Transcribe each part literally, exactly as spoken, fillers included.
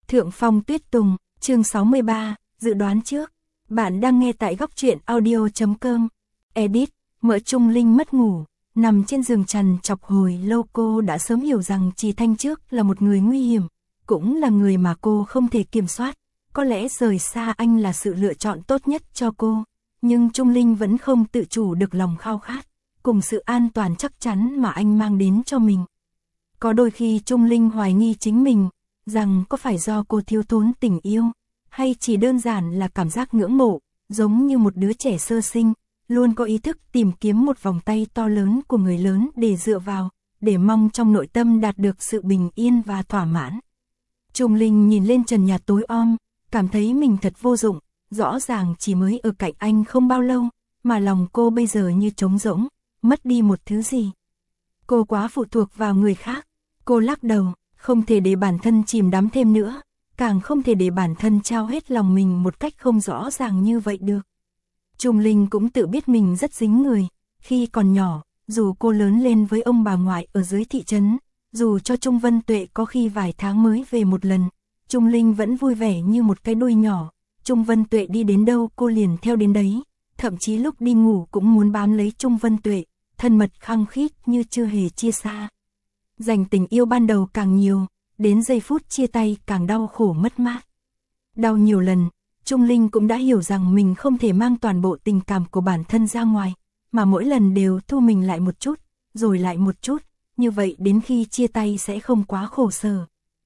Thượng Phong Tuyết Tùng, chương sáu mươi ba, dự đoán trước. Bạn đang nghe tại góc truyện audio chấm com. Edit, Mỡ Trung Linh mất ngủ, nằm trên giường trằn trọc hồi lâu. Cô đã sớm hiểu rằng Trì Thanh Trước là một người nguy hiểm, cũng là người mà cô không thể kiểm soát. Có lẽ rời xa anh là sự lựa chọn tốt nhất cho cô, nhưng Trung Linh vẫn không tự chủ được lòng khao khát, cùng sự an toàn chắc chắn mà anh mang đến cho mình. Có đôi khi Trung Linh hoài nghi chính mình, rằng có phải do cô thiếu thốn tình yêu, hay chỉ đơn giản là cảm giác ngưỡng mộ, giống như một đứa trẻ sơ sinh, luôn có ý thức tìm kiếm một vòng tay to lớn của người lớn để dựa vào, để mong trong nội tâm đạt được sự bình yên và thỏa mãn. Trung Linh nhìn lên trần nhà tối om, cảm thấy mình thật vô dụng, rõ ràng chỉ mới ở cạnh anh không bao lâu, mà lòng cô bây giờ như trống rỗng, mất đi một thứ gì. Cô quá phụ thuộc vào người khác, cô lắc đầu, không thể để bản thân chìm đắm thêm nữa, càng không thể để bản thân trao hết lòng mình một cách không rõ ràng như vậy được. Trung Linh cũng tự biết mình rất dính người, khi còn nhỏ, dù cô lớn lên với ông bà ngoại ở dưới thị trấn, dù cho Trung Vân Tuệ có khi vài tháng mới về một lần, Trung Linh vẫn vui vẻ như một cái đuôi nhỏ, Trung Vân Tuệ đi đến đâu cô liền theo đến đấy, thậm chí lúc đi ngủ cũng muốn bám lấy Trung Vân Tuệ, thân mật khăng khít như chưa hề chia xa. Dành tình yêu ban đầu càng nhiều, đến giây phút chia tay càng đau khổ mất mát. Đau nhiều lần, Trung Linh cũng đã hiểu rằng mình không thể mang toàn bộ tình cảm của bản thân ra ngoài, mà mỗi lần đều thu mình lại một chút, rồi lại một chút, như vậy đến khi chia tay sẽ không quá khổ sở.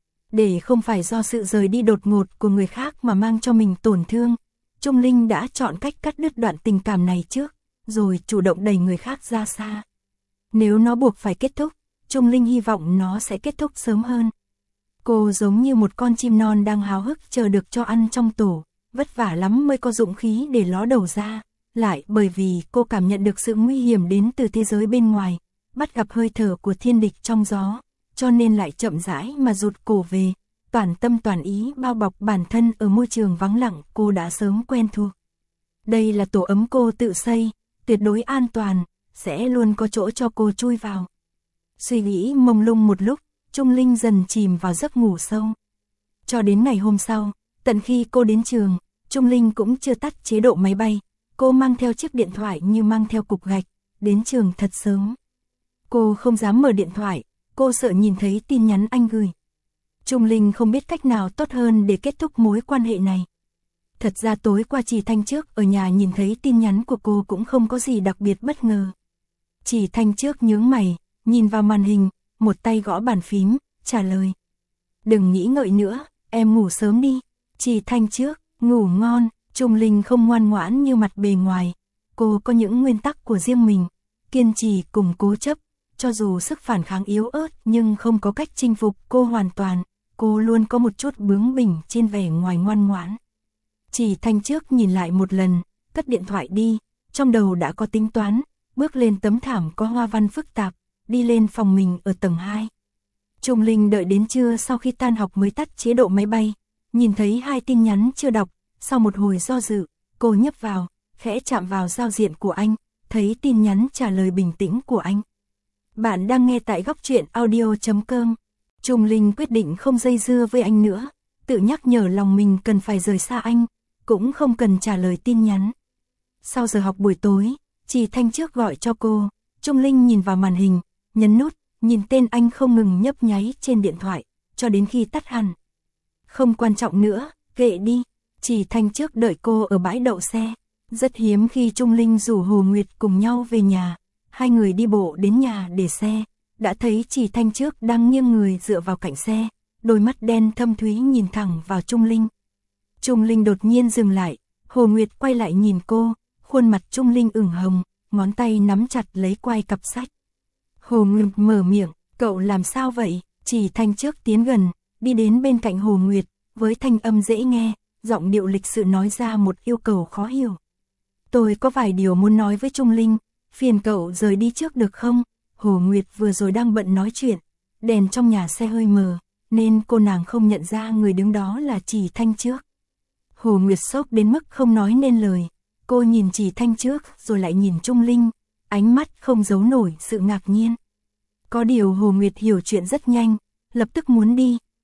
Để không phải do sự rời đi đột ngột của người khác mà mang cho mình tổn thương, Trung Linh đã chọn cách cắt đứt đoạn tình cảm này trước, rồi chủ động đẩy người khác ra xa. Nếu nó buộc phải kết thúc, Trung Linh hy vọng nó sẽ kết thúc sớm hơn. Cô giống như một con chim non đang háo hức chờ được cho ăn trong tổ, vất vả lắm mới có dũng khí để ló đầu ra, lại bởi vì cô cảm nhận được sự nguy hiểm đến từ thế giới bên ngoài, bắt gặp hơi thở của thiên địch trong gió, cho nên lại chậm rãi mà rụt cổ về, toàn tâm toàn ý bao bọc bản thân ở môi trường vắng lặng cô đã sớm quen thuộc. Đây là tổ ấm cô tự xây, tuyệt đối an toàn, sẽ luôn có chỗ cho cô chui vào. Suy nghĩ mông lung một lúc, Trung Linh dần chìm vào giấc ngủ sâu. Cho đến ngày hôm sau, tận khi cô đến trường, Trung Linh cũng chưa tắt chế độ máy bay, cô mang theo chiếc điện thoại như mang theo cục gạch, đến trường thật sớm. Cô không dám mở điện thoại, cô sợ nhìn thấy tin nhắn anh gửi. Trung Linh không biết cách nào tốt hơn để kết thúc mối quan hệ này. Thật ra tối qua Trì Thanh Trước ở nhà nhìn thấy tin nhắn của cô cũng không có gì đặc biệt bất ngờ. Trì Thanh Trước nhướng mày, nhìn vào màn hình, một tay gõ bàn phím, trả lời. Đừng nghĩ ngợi nữa, em ngủ sớm đi. Trì Thanh Trước, ngủ ngon. Trung Linh không ngoan ngoãn như mặt bề ngoài. Cô có những nguyên tắc của riêng mình, kiên trì cùng cố chấp. Cho dù sức phản kháng yếu ớt nhưng không có cách chinh phục cô hoàn toàn. Cô luôn có một chút bướng bỉnh trên vẻ ngoài ngoan ngoãn. Trì Thanh Trước nhìn lại một lần, cất điện thoại đi, trong đầu đã có tính toán, bước lên tấm thảm có hoa văn phức tạp, đi lên phòng mình ở tầng hai. Trung Linh đợi đến trưa sau khi tan học mới tắt chế độ máy bay, nhìn thấy hai tin nhắn chưa đọc, sau một hồi do dự, cô nhấp vào, khẽ chạm vào giao diện của anh, thấy tin nhắn trả lời bình tĩnh của anh. Bạn đang nghe tại góc truyện audio chấm com. Trung Linh quyết định không dây dưa với anh nữa, tự nhắc nhở lòng mình cần phải rời xa anh, cũng không cần trả lời tin nhắn. Sau giờ học buổi tối, Trì Thanh Trước gọi cho cô, Trung Linh nhìn vào màn hình, nhấn nút, nhìn tên anh không ngừng nhấp nháy trên điện thoại, cho đến khi tắt hẳn. Không quan trọng nữa, kệ đi. Trì Thanh Trước đợi cô ở bãi đậu xe. Rất hiếm khi Trung Linh rủ Hồ Nguyệt cùng nhau về nhà. Hai người đi bộ đến nhà để xe, đã thấy Trì Thanh Trước đang nghiêng người dựa vào cạnh xe, đôi mắt đen thâm thúy nhìn thẳng vào Trung Linh. Trung Linh đột nhiên dừng lại, Hồ Nguyệt quay lại nhìn cô, khuôn mặt Trung Linh ửng hồng, ngón tay nắm chặt lấy quai cặp sách. Hồ Nguyệt mở miệng, cậu làm sao vậy? Trì Thanh Trước tiến gần, đi đến bên cạnh Hồ Nguyệt, với thanh âm dễ nghe, giọng điệu lịch sự nói ra một yêu cầu khó hiểu. Tôi có vài điều muốn nói với Trung Linh, phiền cậu rời đi trước được không? Hồ Nguyệt vừa rồi đang bận nói chuyện, đèn trong nhà xe hơi mờ, nên cô nàng không nhận ra người đứng đó là Trì Thanh Trước. Hồ Nguyệt sốc đến mức không nói nên lời, cô nhìn Trì Thanh Trước rồi lại nhìn Trung Linh, ánh mắt không giấu nổi sự ngạc nhiên. Có điều Hồ Nguyệt hiểu chuyện rất nhanh, lập tức muốn đi,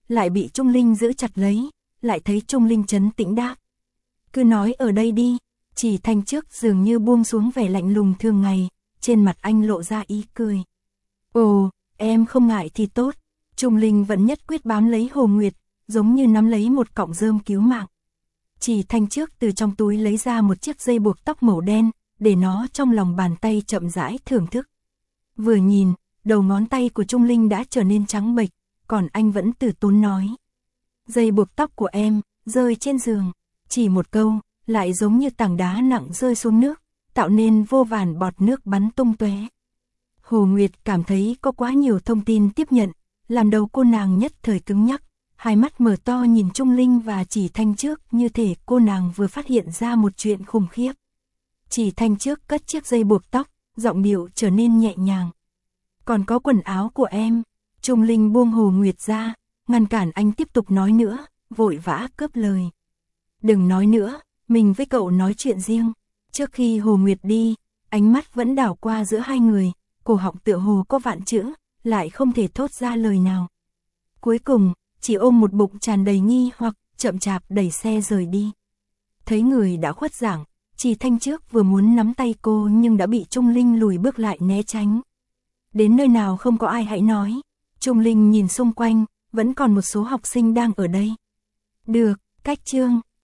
lại bị Trung Linh giữ chặt lấy, lại thấy Trung Linh trấn tĩnh đáp. Cứ nói ở đây đi, Chỉ Thanh trước dường như buông xuống vẻ lạnh lùng thường ngày, trên mặt anh lộ ra ý cười. Ồ, em không ngại thì tốt. Trung Linh vẫn nhất quyết bám lấy Hồ Nguyệt, giống như nắm lấy một cọng rơm cứu mạng. Chỉ Thanh trước từ trong túi lấy ra một chiếc dây buộc tóc màu đen, để nó trong lòng bàn tay chậm rãi thưởng thức. Vừa nhìn, đầu ngón tay của Trung Linh đã trở nên trắng bệch, còn anh vẫn từ tốn nói. Dây buộc tóc của em, rơi trên giường. Chỉ một câu, lại giống như tảng đá nặng rơi xuống nước, tạo nên vô vàn bọt nước bắn tung tóe. Hồ Nguyệt cảm thấy có quá nhiều thông tin tiếp nhận, làm đầu cô nàng nhất thời cứng nhắc, hai mắt mở to nhìn Trung Linh và Chỉ Thanh trước như thể cô nàng vừa phát hiện ra một chuyện khủng khiếp. Chỉ Thanh trước cất chiếc dây buộc tóc, giọng điệu trở nên nhẹ nhàng. Còn có quần áo của em. Trung Linh buông Hồ Nguyệt ra, ngăn cản anh tiếp tục nói nữa, vội vã cướp lời. Đừng nói nữa, mình với cậu nói chuyện riêng. Trước khi Hồ Nguyệt đi, ánh mắt vẫn đảo qua giữa hai người, cổ họng tựa hồ có vạn chữ, lại không thể thốt ra lời nào. Cuối cùng, chỉ ôm một bụng tràn đầy nghi hoặc, chậm chạp đẩy xe rời đi. Thấy người đã khuất dạng, Chỉ Thanh trước vừa muốn nắm tay cô nhưng đã bị Trung Linh lùi bước lại né tránh. Đến nơi nào không có ai hãy nói. Trung Linh nhìn xung quanh, vẫn còn một số học sinh đang ở đây. Được, cách chương.